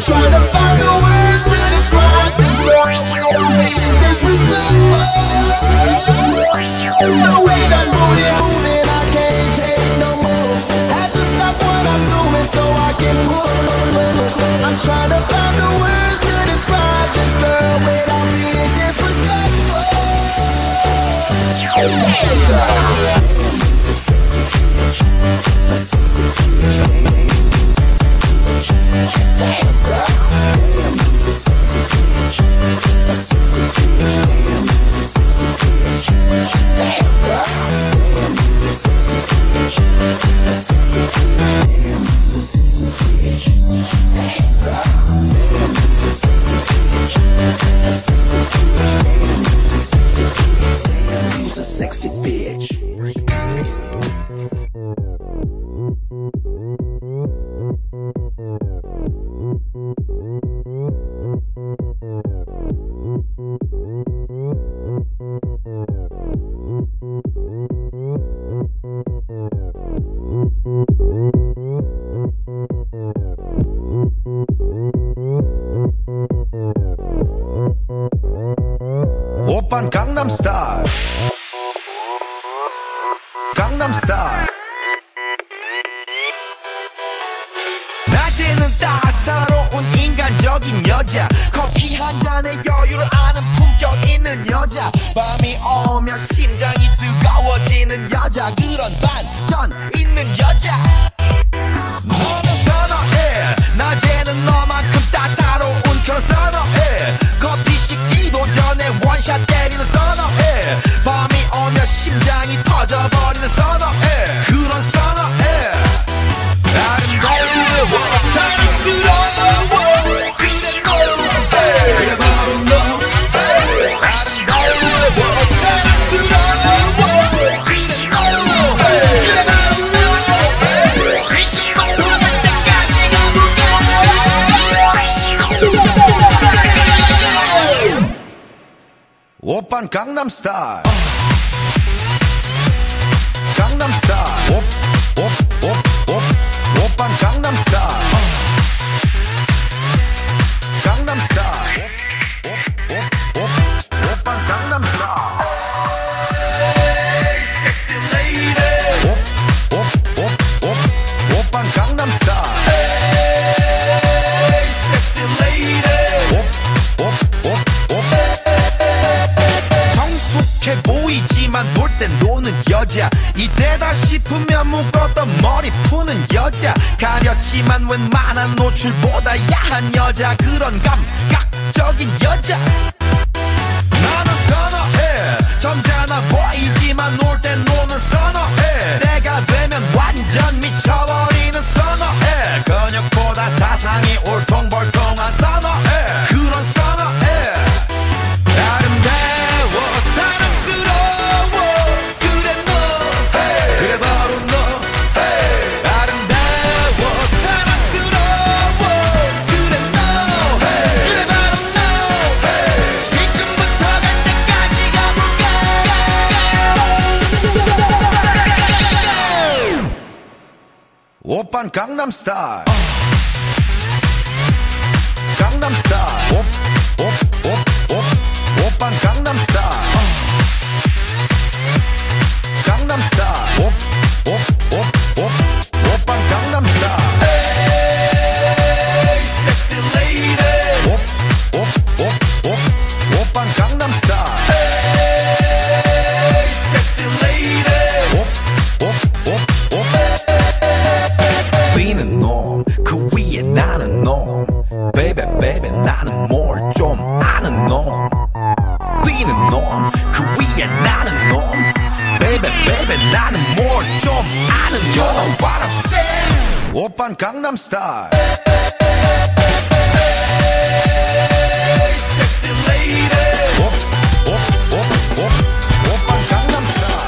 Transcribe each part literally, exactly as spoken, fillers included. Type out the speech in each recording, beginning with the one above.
trying to find the words to describe this girl. This was the fun. The way that booty moving, I can't take no more. Had to stop what I'm doing so I can move. I'm trying to find the words to describe this girl without being disrespectful. Yeah. A sexy bitch, a sexy bitch, sexy bitch. Damn girl, damn, a sexy bitch, a sexy bitch, damn, a sexy bitch. Damn girl, damn, a sexy bitch, a sexy bitch, damn, a sexy bitch. Damn girl, damn, a sexy bitch, a sexy bitch, damn, a sexy bitch. Damn, you's a sexy bitch. 오빤 강남스타일 강남스타일 낮에는 따사로운 인간적인 여자 커피 한 잔에 여유를 아는 품격 있는 여자 밤이 오면 심장이 뜨거워지는 여자 그런 반전 있는 여자 너는 선어해 낮에는 너만큼 따사로운 그런 선어해 커피 식기도 전에 원샷 때리는 선어해 밤이 오면 심장이 터져버리는 선어해 그런 선어해 아름다워 사랑스러워 그래 너 그래 바로 너 아름다워 사랑스러워 그래 너 그래 바로 너 지금부터 갈 때까지 가볼까 오빤 강남스타일 강남스타일 옵옵옵옵 오빤 강남스타일 강남스타일 옵옵옵옵 오빤 강남스타일 섹시 레이디 옵옵옵옵 오빤 강남스타일 섹시 레이디 옵옵옵옵 정숙해 보이지만 놀 땐 노는 여자 이때다 싶으면 묶었던 머리 푸는 여자 가렸지만 웬만한 노출보다 야한 여자 그런 감각적인 여자 나는 선어해 점잖아 보이지만 놀 땐 노는 선어해 내가 되면 완전 미쳐버리는 선어해 근육보다 사상이 울퉁불퉁한 선어해 그런 선어해 아름다워 사랑스러워 그래 너 그래 바로 너 아름다워 사랑스러워 그래 너 그래 바로 너 지금부터 갈 때까지 가볼까 오빤 강남스타일 강남스타일 옵옵옵옵 오빤 강남스타일 강남스타일 옵옵옵옵 오빤 강남스타일 섹시 레이디 옵옵옵옵 오빤 강남스타일 섹시 레이디 옵옵옵옵 비는 놈 그 위에 나는 놈 베이베 베이베 나는 뭘 좀 아는 놈 비는 놈 그 위에 나는 놈 베이베 베이베 나는 뭘 좀 아는 놈 You know what I'm saying 오빤 강남스타일 섹시 레이디 옵옵옵옵 오빤 강남스타일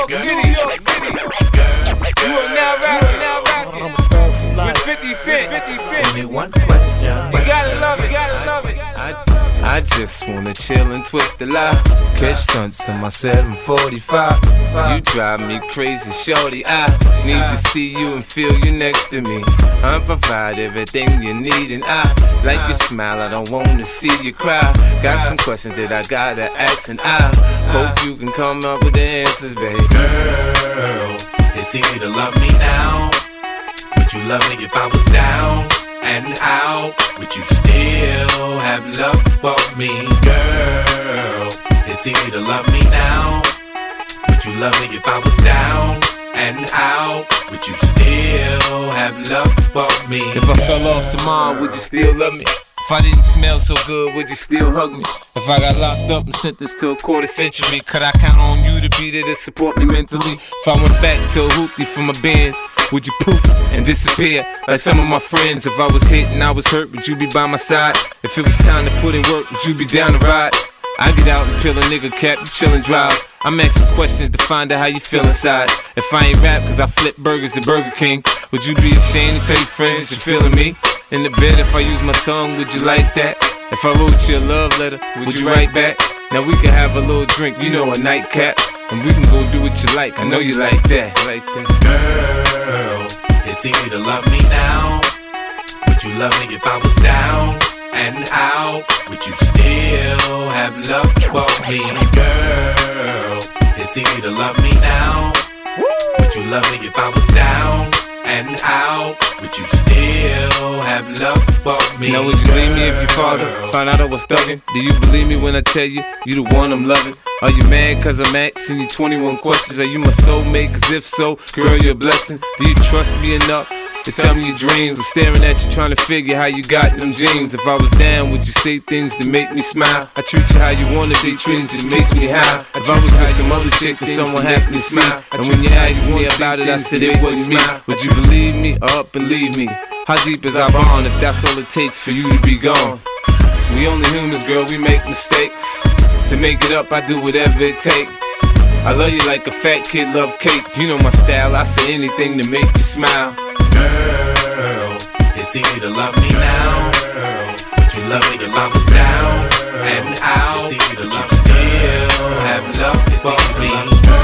York City, New York City. You are now rocking, now rocking with fifty Cent, fifty Cent. Only one question. You gotta love it, you gotta love it. I, I just wanna chill and twist the lie. Catch stunts in my seven forty-five. You drive me crazy, shorty. I need to see you and feel you next to me. I provide everything you need, and I like your smile. I don't wanna see you cry. Got some questions that I gotta ask, and I hope you can come up with the answers, baby. Girl, it's easy to love me now. Would you love me if I was down and out? Would you still have love for me? Girl, it's easy to love me now. Would you love me if I was down and out? Would you still have love for me? If I fell off tomorrow, would you still love me? If I didn't smell so good, would you still hug me? If I got locked up and sentenced to a quarter century, could I count on you to be there to support me mentally? If I went back to a hoopty for my bands, would you poof and disappear like some of my friends? If I was hit and I was hurt, would you be by my side? If it was time to put in work, would you be down to ride? I get out and peel a nigga cap, you chill and drive. I'm asking questions to find out how you feel inside. If I ain't rap cause I flip burgers at Burger King, would you be ashamed to tell your friends that you're feeling me? In the bed, if I use my tongue, would you like that? If I wrote you a love letter, would you write back? Now we can have a little drink, you know, a nightcap, and we can go do what you like. I know you like that, like that. Girl, it's easy to love me now. Would you love me if I was down and out? Would you still have love for me? Girl, it's easy to love me now. Would you love me if I was down and out? Would you still have love for me? Now would you leave me if your father found out I was thugging? Do you believe me when I tell you, you the one I'm loving? Are you mad cause I'm asking you twenty-one questions? Are you my soulmate? Cause if so, girl, you're a blessing. Do you trust me enough to tell me your dreams? I'm staring at you trying to figure how you got them jeans. If I was down, would you say things to make me smile? I treat you how you wanna be treated, just teach me how. If I was with some other chick and someone happened to see, and when you asked me about it, I said it wasn't me, would you believe me or up and leave me? How deep is our bond if that's all it takes for you to be gone? We only humans, girl, we make mistakes. To make it up, I do whatever it takes. I love you like a fat kid love cake. You know my style, I say anything to make you smile. Girl, it's easy to love me now. Would you love me if I was down and out? It's easy to love you still have love for me.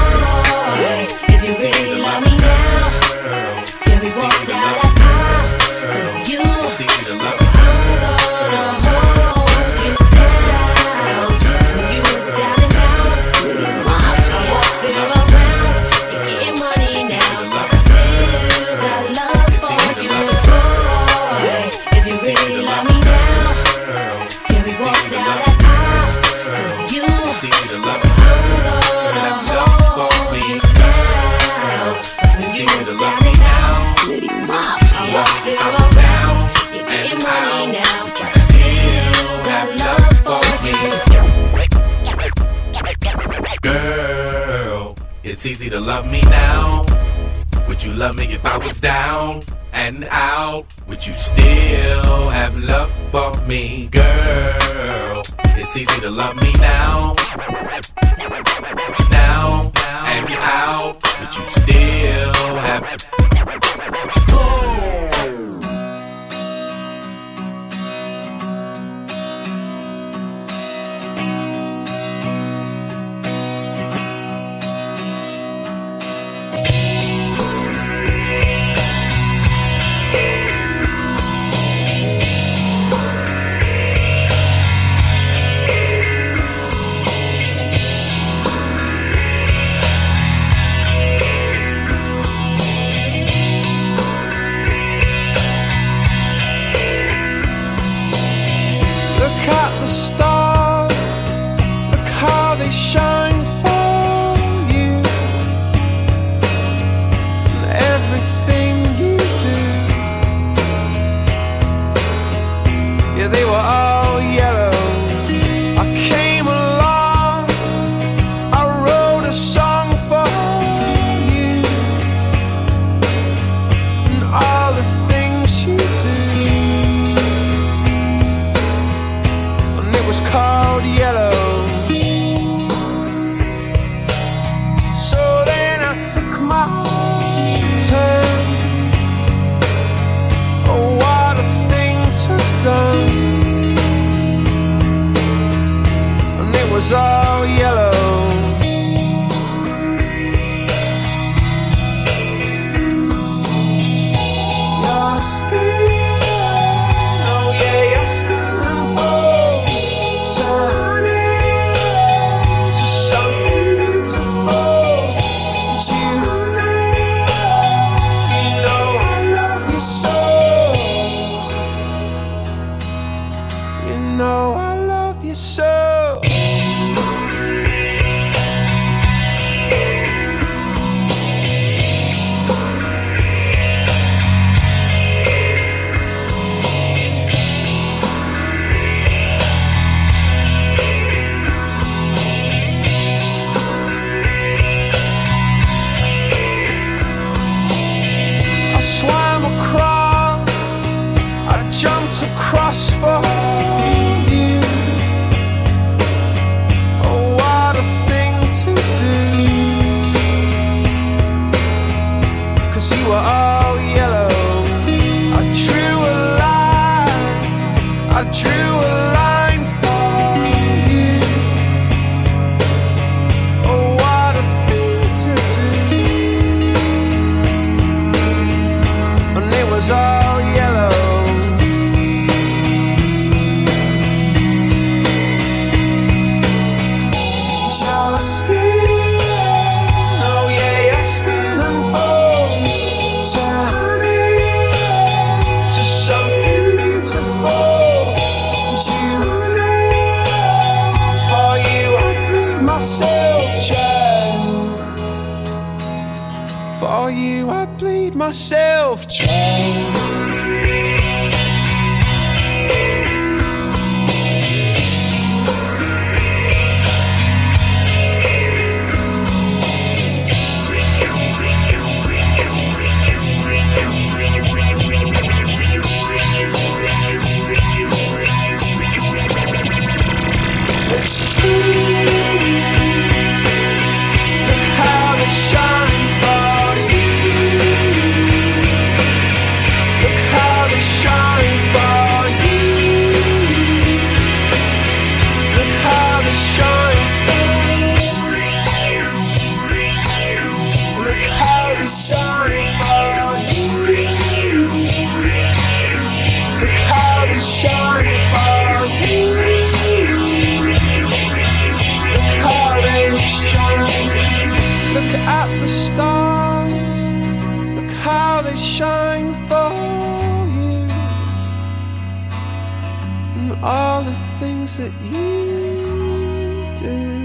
Boy, if you really love me now, can we walk down that aisle? Cause you, I'm gonna hold you down. Cause when you was down and out, I was still around. You're getting money now, I still got love for you. Boy, if you really love me now, can we walk down that aisle? Cause you, I'm gonna hold you down. Cause when you was down and out, I was still around. You're getting money now, but I still got love for you. Girl, it's easy to love me now. Would you love me if I was down and out? Would you still have love for me? Girl, it's easy to love me now. Now and out. Would you still have was all yellow. Your skin, oh yeah, your skin and bones turning to something beautiful. You know I love you so. You know I love you so. I swam across, I jumped across for you. Oh, what a thing to do. 'Cause you were all yellow. I drew a line, I drew a line for you. Oh, what a thing to do. And it was all yellow. Your skin, oh yeah, your skin and bones turning to something beautiful. You know, for you I bleed myself dry. For you I bleed myself dry. Look how they shine for you. Look how they shine for you. Look how they shine for you. Look how they shine for you. Look how they shine for you. Look at the stars, look how they shine for you. And all the things that you do.